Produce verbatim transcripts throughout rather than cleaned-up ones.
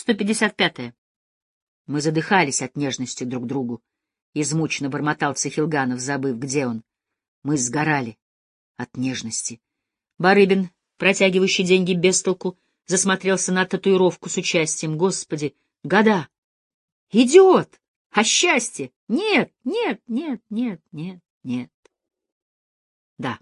сто пятьдесят пятое. Мы задыхались от нежности друг к другу. Измученно бормотал Цихилганов, забыв, где он. Мы сгорали от нежности. Барыбин, протягивающий деньги без толку, засмотрелся на татуировку с участием. Господи, года! Идиот! А счастье? Нет, нет, нет, нет, нет, нет. Да.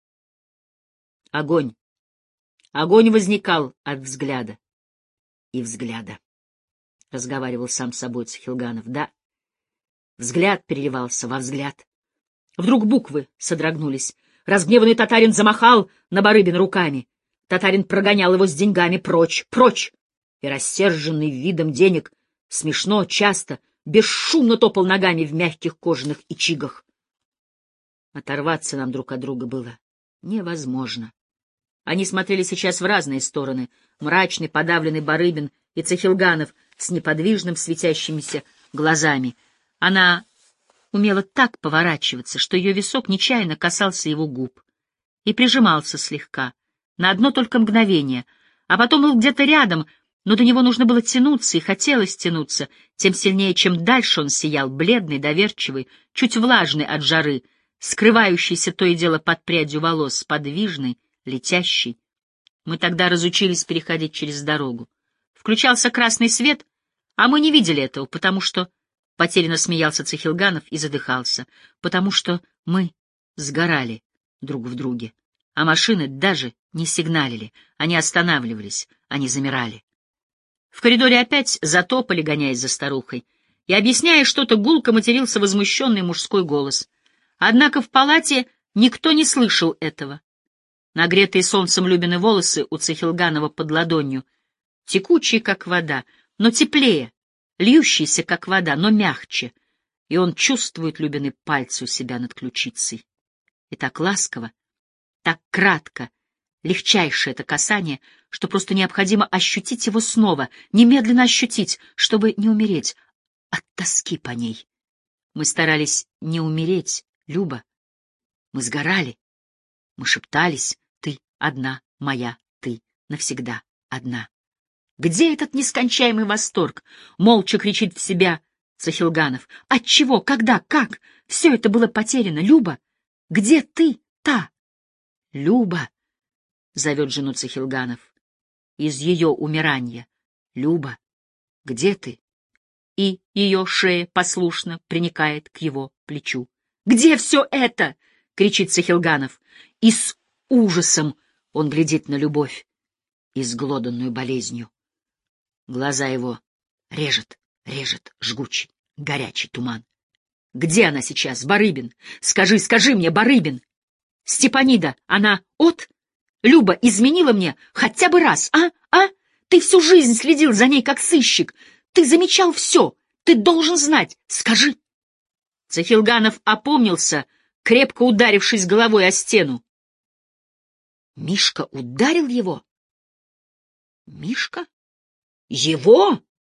Огонь. Огонь возникал от взгляда. И взгляда. Разговаривал сам с собой Цихилганов. Да. Взгляд переливался во взгляд. Вдруг буквы содрогнулись. Разгневанный татарин замахал на Барыбина руками. Татарин прогонял его с деньгами прочь, прочь. И, рассерженный видом денег, смешно, часто, бесшумно топал ногами в мягких кожаных ичигах. Оторваться нам друг от друга было невозможно. Они смотрели сейчас в разные стороны. Мрачный, подавленный Барыбин и Цихилганов с неподвижным, светящимися глазами. Она умела так поворачиваться, что ее висок нечаянно касался его губ и прижимался слегка, на одно только мгновение, а потом был где-то рядом, но до него нужно было тянуться, и хотелось тянуться, тем сильнее, чем дальше он сиял, бледный, доверчивый, чуть влажный от жары, скрывающийся то и дело под прядью волос, подвижный, летящий. Мы тогда разучились переходить через дорогу. Включался красный свет, а мы не видели этого, потому что... Потерянно смеялся Цихилганов и задыхался, потому что мы сгорали друг в друге, а машины даже не сигналили, они останавливались, они замирали. В коридоре опять затопали, гоняясь за старухой, и, объясняя что-то, гулко матерился возмущенный мужской голос. Однако в палате никто не слышал этого. Нагретые солнцем Любины волосы у Цихилганова под ладонью, текучие, как вода, но теплее, льющийся, как вода, но мягче, и он чувствует Любины пальцы у себя над ключицей. И так ласково, так кратко, легчайшее это касание, что просто необходимо ощутить его снова, немедленно ощутить, чтобы не умереть от тоски по ней. Мы старались не умереть, Люба. Мы сгорали, мы шептались: ты одна моя, ты навсегда одна. Где этот нескончаемый восторг? Молча кричит в себя Цихилганов. Отчего? Когда? Как? Все это было потеряно. Люба, где ты, та? Люба, зовет жену Цихилганов из ее умирания. Люба, где ты? И ее шея послушно приникает к его плечу. Где все это? Кричит Цихилганов. И с ужасом он глядит на любовь, изглоданную болезнью. Глаза его режет, режет жгучий, горячий туман. Где она сейчас, Барыбин? Скажи, скажи мне, Барыбин! Степанида, она от? Люба изменила мне хотя бы раз, а? А? Ты всю жизнь следил за ней, как сыщик. Ты замечал все. Ты должен знать. Скажи. Цихилганов опомнился, крепко ударившись головой о стену. Мишка ударил его? Мишка? Его?